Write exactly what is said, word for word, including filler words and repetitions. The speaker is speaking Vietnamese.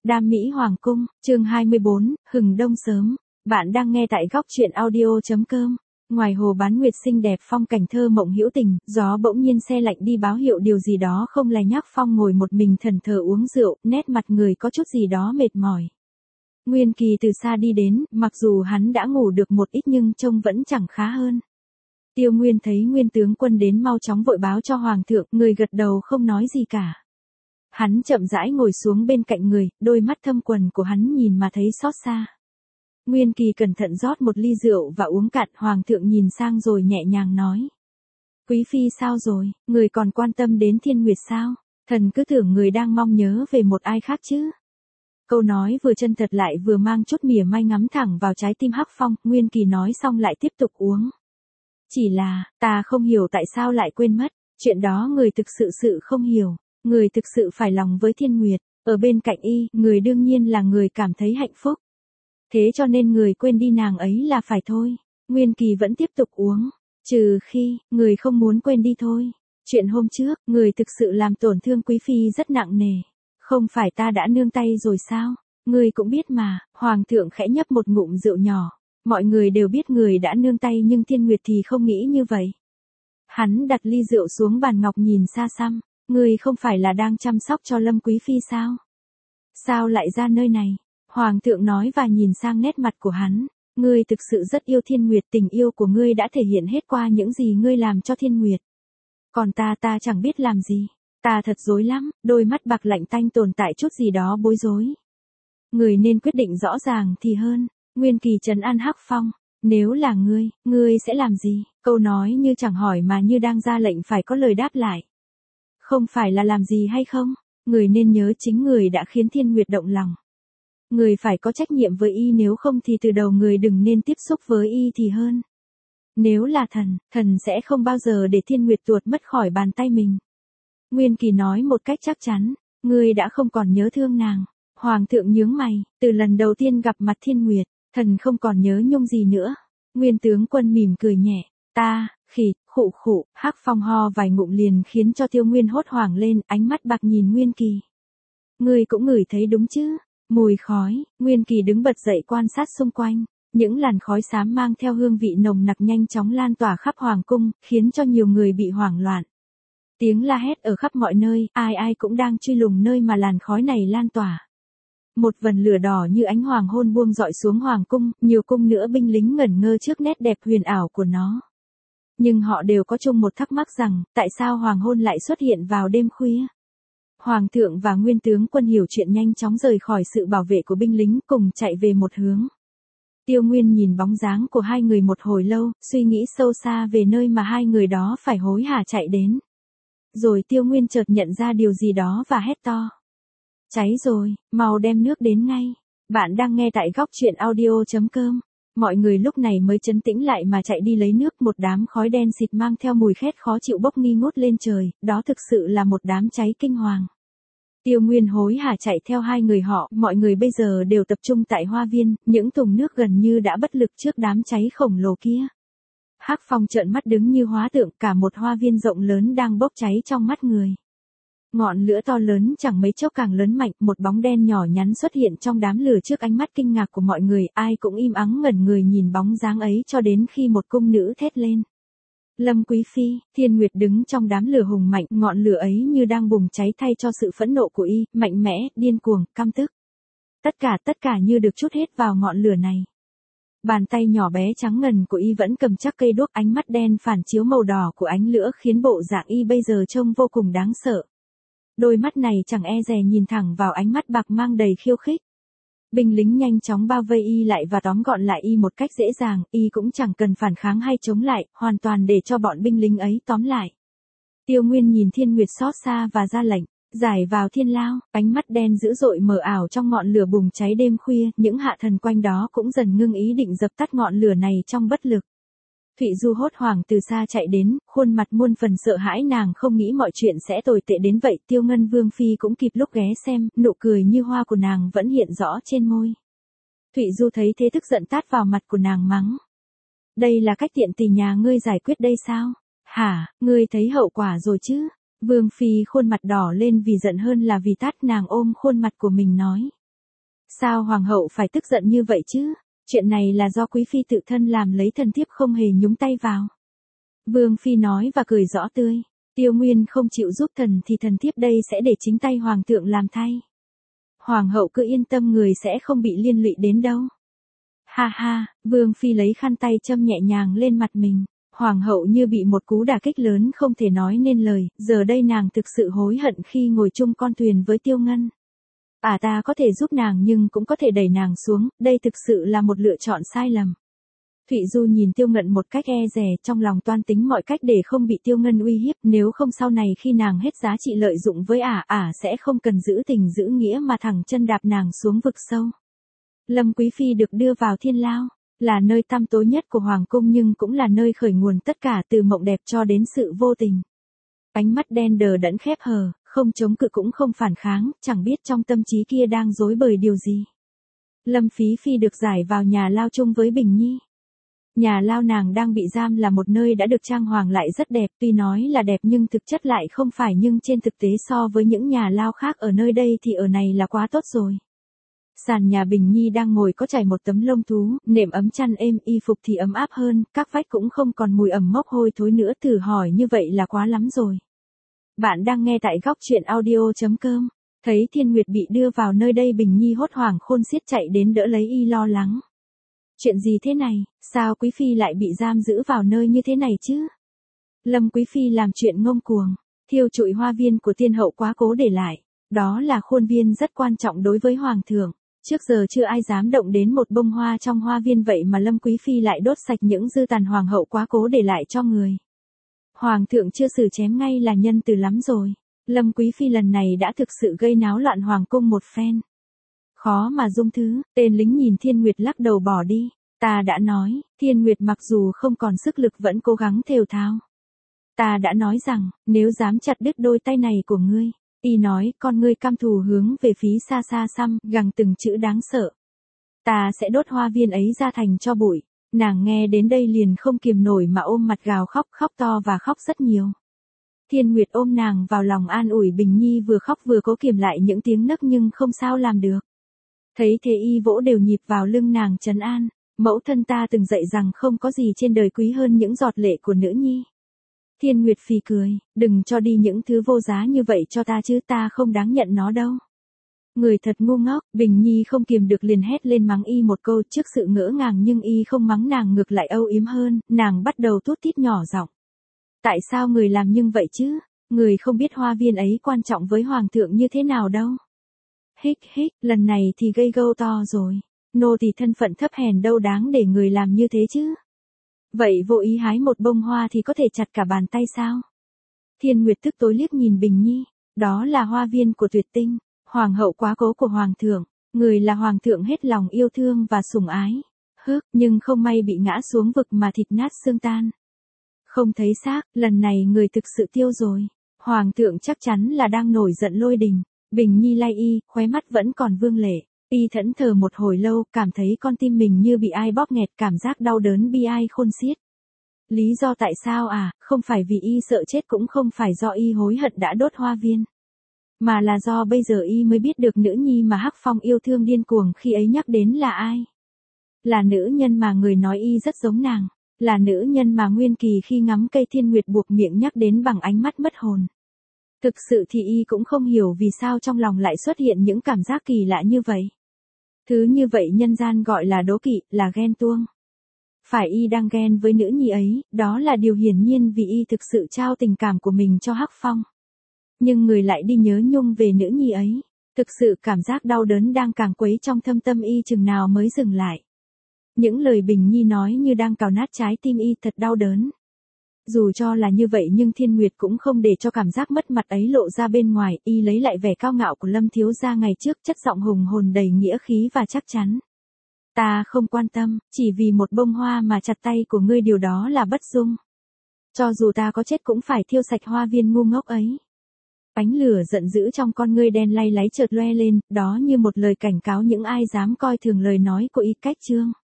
Đam Mỹ Hoàng cung, chương hai mươi bốn, hừng đông sớm. Bạn đang nghe tại góc truyện audio.com. Ngoài hồ bán nguyệt xinh đẹp phong cảnh thơ mộng hữu tình, gió bỗng nhiên se lạnh đi báo hiệu điều gì đó không lành nhắc. Phong ngồi một mình thẫn thờ uống rượu, nét mặt người có chút gì đó mệt mỏi. Nguyên Kỳ từ xa đi đến, mặc dù hắn đã ngủ được một ít nhưng trông vẫn chẳng khá hơn. Tiêu Nguyên thấy Nguyên tướng quân đến mau chóng vội báo cho Hoàng thượng, người gật đầu không nói gì cả. Hắn chậm rãi ngồi xuống bên cạnh người, đôi mắt thâm quầng của hắn nhìn mà thấy xót xa. Nguyên Kỳ cẩn thận rót một ly rượu và uống cạn. Hoàng thượng nhìn sang rồi nhẹ nhàng nói. Quý phi sao rồi, người còn quan tâm đến Thiên Nguyệt sao? Thần cứ tưởng người đang mong nhớ về một ai khác chứ. Câu nói vừa chân thật lại vừa mang chút mỉa mai ngắm thẳng vào trái tim Hắc Phong. Nguyên Kỳ nói xong lại tiếp tục uống. Chỉ là, ta không hiểu tại sao lại quên mất, chuyện đó người thực sự sự không hiểu. Người thực sự phải lòng với Thiên Nguyệt, ở bên cạnh y, người đương nhiên là người cảm thấy hạnh phúc. Thế cho nên người quên đi nàng ấy là phải thôi. Nguyên Kỳ vẫn tiếp tục uống. Trừ khi, người không muốn quên đi thôi. Chuyện hôm trước, người thực sự làm tổn thương quý phi rất nặng nề. Không phải ta đã nương tay rồi sao? Người cũng biết mà. Hoàng thượng khẽ nhấp một ngụm rượu nhỏ. Mọi người đều biết người đã nương tay nhưng Thiên Nguyệt thì không nghĩ như vậy. Hắn đặt ly rượu xuống bàn ngọc nhìn xa xăm. Ngươi không phải là đang chăm sóc cho Lâm Quý phi sao? Sao lại ra nơi này? Hoàng thượng nói và nhìn sang nét mặt của hắn. Ngươi thực sự rất yêu Thiên Nguyệt, tình yêu của ngươi đã thể hiện hết qua những gì ngươi làm cho Thiên Nguyệt. Còn ta ta chẳng biết làm gì. Ta thật dối lắm, đôi mắt bạc lạnh tanh tồn tại chút gì đó bối rối. Ngươi nên quyết định rõ ràng thì hơn. Nguyên Kỳ trấn an Hắc Phong. Nếu là ngươi, ngươi sẽ làm gì? Câu nói như chẳng hỏi mà như đang ra lệnh phải có lời đáp lại. Không phải là làm gì hay không? Người nên nhớ chính người đã khiến Thiên Nguyệt động lòng. Người phải có trách nhiệm với y, nếu không thì từ đầu người đừng nên tiếp xúc với y thì hơn. Nếu là thần, thần sẽ không bao giờ để Thiên Nguyệt tuột mất khỏi bàn tay mình. Nguyên Kỳ nói một cách chắc chắn, người đã không còn nhớ thương nàng. Hoàng thượng nhướng mày, từ lần đầu tiên gặp mặt Thiên Nguyệt, thần không còn nhớ nhung gì nữa. Nguyên tướng quân mỉm cười nhẹ, ta, khỉ, khụ khụ. Hắc Phong ho vài ngụm liền khiến cho Tiêu Nguyên hốt hoảng lên, ánh mắt bạc nhìn Nguyên Kỳ. Người cũng ngửi thấy đúng chứ? Mùi khói. Nguyên Kỳ đứng bật dậy quan sát xung quanh. Những làn khói xám mang theo hương vị nồng nặc nhanh chóng lan tỏa khắp hoàng cung, khiến cho nhiều người bị hoảng loạn. Tiếng la hét ở khắp mọi nơi, ai ai cũng đang truy lùng nơi mà làn khói này lan tỏa. Một vần lửa đỏ như ánh hoàng hôn buông dọi xuống hoàng cung, nhiều cung nữa binh lính ngẩn ngơ trước nét đẹp huyền ảo của nó. Nhưng họ đều có chung một thắc mắc rằng, tại sao hoàng hôn lại xuất hiện vào đêm khuya? Hoàng thượng và Nguyên tướng quân hiểu chuyện nhanh chóng rời khỏi sự bảo vệ của binh lính cùng chạy về một hướng. Tiêu Nguyên nhìn bóng dáng của hai người một hồi lâu, suy nghĩ sâu xa về nơi mà hai người đó phải hối hả chạy đến. Rồi Tiêu Nguyên chợt nhận ra điều gì đó và hét to. Cháy rồi, mau đem nước đến ngay. Bạn đang nghe tại góc truyện audio.com. Mọi người lúc này mới trấn tĩnh lại mà chạy đi lấy nước. Một đám khói đen xịt mang theo mùi khét khó chịu bốc nghi ngút lên trời, đó thực sự là một đám cháy kinh hoàng. Tiêu Nguyên hối hả chạy theo hai người họ, mọi người bây giờ đều tập trung tại hoa viên, những thùng nước gần như đã bất lực trước đám cháy khổng lồ kia. Hắc Phong trợn mắt đứng như hóa tượng, cả một hoa viên rộng lớn đang bốc cháy trong mắt người. Ngọn lửa to lớn chẳng mấy chốc càng lớn mạnh, một bóng đen nhỏ nhắn xuất hiện trong đám lửa trước ánh mắt kinh ngạc của mọi người, ai cũng im ắng ngẩn người nhìn bóng dáng ấy cho đến khi một cung nữ thét lên. Lâm Quý phi. Thiên Nguyệt đứng trong đám lửa hùng mạnh, ngọn lửa ấy như đang bùng cháy thay cho sự phẫn nộ của y, mạnh mẽ, điên cuồng, căm tức. Tất cả tất cả như được trút hết vào ngọn lửa này. Bàn tay nhỏ bé trắng ngần của y vẫn cầm chắc cây đuốc, ánh mắt đen phản chiếu màu đỏ của ánh lửa khiến bộ dạng y bây giờ trông vô cùng đáng sợ. Đôi mắt này chẳng e dè nhìn thẳng vào ánh mắt bạc mang đầy khiêu khích. Binh lính nhanh chóng bao vây y lại và tóm gọn lại y một cách dễ dàng, y cũng chẳng cần phản kháng hay chống lại, hoàn toàn để cho bọn binh lính ấy tóm lại. Tiêu Nguyên nhìn Thiên Nguyệt xót xa và ra lệnh, giải vào thiên lao. Ánh mắt đen dữ dội mờ ảo trong ngọn lửa bùng cháy đêm khuya, những hạ thần quanh đó cũng dần ngưng ý định dập tắt ngọn lửa này trong bất lực. Thụy Du hốt hoảng từ xa chạy đến, khuôn mặt muôn phần sợ hãi, nàng không nghĩ mọi chuyện sẽ tồi tệ đến vậy. Tiêu Ngân Vương phi cũng kịp lúc ghé xem, nụ cười như hoa của nàng vẫn hiện rõ trên môi. Thụy Du thấy thế tức giận tát vào mặt của nàng mắng. Đây là cách tiện tì nhà ngươi giải quyết đây sao? Hả, ngươi thấy hậu quả rồi chứ? Vương phi khuôn mặt đỏ lên vì giận hơn là vì tát, nàng ôm khuôn mặt của mình nói. Sao hoàng hậu phải tức giận như vậy chứ? Chuyện này là do quý phi tự thân làm lấy, thần thiếp không hề nhúng tay vào. Vương phi nói và cười rõ tươi. Tiêu Nguyên không chịu giúp thần thì thần thiếp đây sẽ để chính tay hoàng thượng làm thay. Hoàng hậu cứ yên tâm, người sẽ không bị liên lụy đến đâu. Ha ha, Vương phi lấy khăn tay châm nhẹ nhàng lên mặt mình. Hoàng hậu như bị một cú đả kích lớn không thể nói nên lời, giờ đây nàng thực sự hối hận khi ngồi chung con thuyền với Tiêu Ngân. À, ta có thể giúp nàng nhưng cũng có thể đẩy nàng xuống, đây thực sự là một lựa chọn sai lầm. Thụy Du nhìn Tiêu Ngân một cách e dè, trong lòng toan tính mọi cách để không bị Tiêu Ngân uy hiếp, nếu không sau này khi nàng hết giá trị lợi dụng với ả, ả sẽ không cần giữ tình giữ nghĩa mà thẳng chân đạp nàng xuống vực sâu. Lâm Quý Phi được đưa vào Thiên Lao, là nơi tăm tối nhất của Hoàng cung nhưng cũng là nơi khởi nguồn tất cả từ mộng đẹp cho đến sự vô tình. Ánh mắt đen đờ đẫn khép hờ, không chống cự cũng không phản kháng, chẳng biết trong tâm trí kia đang rối bời điều gì. Lâm Phí Phi được giải vào nhà lao chung với Bình Nhi. Nhà lao nàng đang bị giam là một nơi đã được trang hoàng lại rất đẹp, tuy nói là đẹp nhưng thực chất lại không phải, nhưng trên thực tế so với những nhà lao khác ở nơi đây thì ở này là quá tốt rồi. Sàn nhà Bình Nhi đang ngồi có trải một tấm lông thú, nệm ấm chăn êm, y phục thì ấm áp hơn, các vách cũng không còn mùi ẩm mốc hôi thối nữa, thử hỏi như vậy là quá lắm rồi. Bạn đang nghe tại góc truyện audio chấm com. Thấy Thiên Nguyệt bị đưa vào nơi đây, Bình Nhi hốt hoảng khôn xiết chạy đến đỡ lấy y, lo lắng. Chuyện gì thế này, sao Quý Phi lại bị giam giữ vào nơi như thế này chứ? Lâm Quý Phi làm chuyện ngông cuồng, thiêu trụi hoa viên của tiên hậu quá cố để lại. Đó là khuôn viên rất quan trọng đối với Hoàng thượng. Trước giờ chưa ai dám động đến một bông hoa trong hoa viên, vậy mà Lâm Quý Phi lại đốt sạch những dư tàn Hoàng hậu quá cố để lại cho người. Hoàng thượng chưa xử chém ngay là nhân từ lắm rồi. Lâm Quý Phi lần này đã thực sự gây náo loạn Hoàng cung một phen. Khó mà dung thứ, tên lính nhìn Thiên Nguyệt lắc đầu bỏ đi. Ta đã nói, Thiên Nguyệt mặc dù không còn sức lực vẫn cố gắng thều thào. Ta đã nói rằng, nếu dám chặt đứt đôi tay này của ngươi. Y nói, con ngươi căm thù hướng về phía xa xa xăm, gằn từng chữ đáng sợ. Ta sẽ đốt hoa viên ấy ra thành tro bụi. Nàng nghe đến đây liền không kiềm nổi mà ôm mặt gào khóc, khóc to và khóc rất nhiều. Thiên Nguyệt ôm nàng vào lòng an ủi. Bình Nhi vừa khóc vừa cố kiềm lại những tiếng nấc nhưng không sao làm được. Thấy thế y vỗ đều nhịp vào lưng nàng trấn an. Mẫu thân ta từng dạy rằng không có gì trên đời quý hơn những giọt lệ của nữ nhi. Thiên Nguyệt phì cười, đừng cho đi những thứ vô giá như vậy cho ta chứ, ta không đáng nhận nó đâu. Người thật ngu ngốc. Bình Nhi không kiềm được liền hét lên mắng y một câu. Trước sự ngỡ ngàng nhưng y không mắng nàng, ngược lại âu yếm hơn, nàng bắt đầu thút thít nhỏ giọng. Tại sao người làm như vậy chứ? Người không biết hoa viên ấy quan trọng với Hoàng thượng như thế nào đâu. Hích hích, lần này thì gây gâu to rồi. Nô thì thân phận thấp hèn đâu đáng để người làm như thế chứ. Vậy vô ý hái một bông hoa thì có thể chặt cả bàn tay sao? Thiên Nguyệt tức tối liếc nhìn Bình Nhi. Đó là hoa viên của Tuyệt Tinh, Hoàng hậu quá cố của Hoàng thượng. Người là Hoàng thượng hết lòng yêu thương và sủng ái. Hước, nhưng không may bị ngã xuống vực mà thịt nát xương tan. Không thấy xác, lần này người thực sự tiêu rồi. Hoàng thượng chắc chắn là đang nổi giận lôi đình. Bình Nhi lay y, khóe mắt vẫn còn vương lệ. Y thẫn thờ một hồi lâu, cảm thấy con tim mình như bị ai bóp nghẹt, cảm giác đau đớn bi ai khôn xiết. Lý do tại sao à, không phải vì y sợ chết, cũng không phải do y hối hận đã đốt hoa viên. Mà là do bây giờ y mới biết được nữ nhi mà Hắc Phong yêu thương điên cuồng khi ấy nhắc đến là ai. Là nữ nhân mà người nói y rất giống nàng. Là nữ nhân mà Nguyên Kỳ khi ngắm cây Thiên Nguyệt buộc miệng nhắc đến bằng ánh mắt mất hồn. Thực sự thì y cũng không hiểu vì sao trong lòng lại xuất hiện những cảm giác kỳ lạ như vậy. Thứ như vậy nhân gian gọi là đố kỵ, là ghen tuông. Phải y đang ghen với nữ nhi ấy, đó là điều hiển nhiên vì y thực sự trao tình cảm của mình cho Hắc Phong. Nhưng người lại đi nhớ nhung về nữ nhi ấy. Thực sự cảm giác đau đớn đang càng quấy trong thâm tâm y, chừng nào mới dừng lại. Những lời Bình Nhi nói như đang cào nát trái tim y, thật đau đớn. Dù cho là như vậy nhưng Thiên Nguyệt cũng không để cho cảm giác mất mặt ấy lộ ra bên ngoài, y lấy lại vẻ cao ngạo của Lâm thiếu gia ngày trước, chất giọng hùng hồn đầy nghĩa khí và chắc chắn. Ta không quan tâm, chỉ vì một bông hoa mà chặt tay của ngươi, điều đó là bất dung. Cho dù ta có chết cũng phải thiêu sạch hoa viên ngu ngốc ấy. Ánh lửa giận dữ trong con ngươi đen lay láy chợt loe lên, đó như một lời cảnh cáo những ai dám coi thường lời nói của y. Cách chương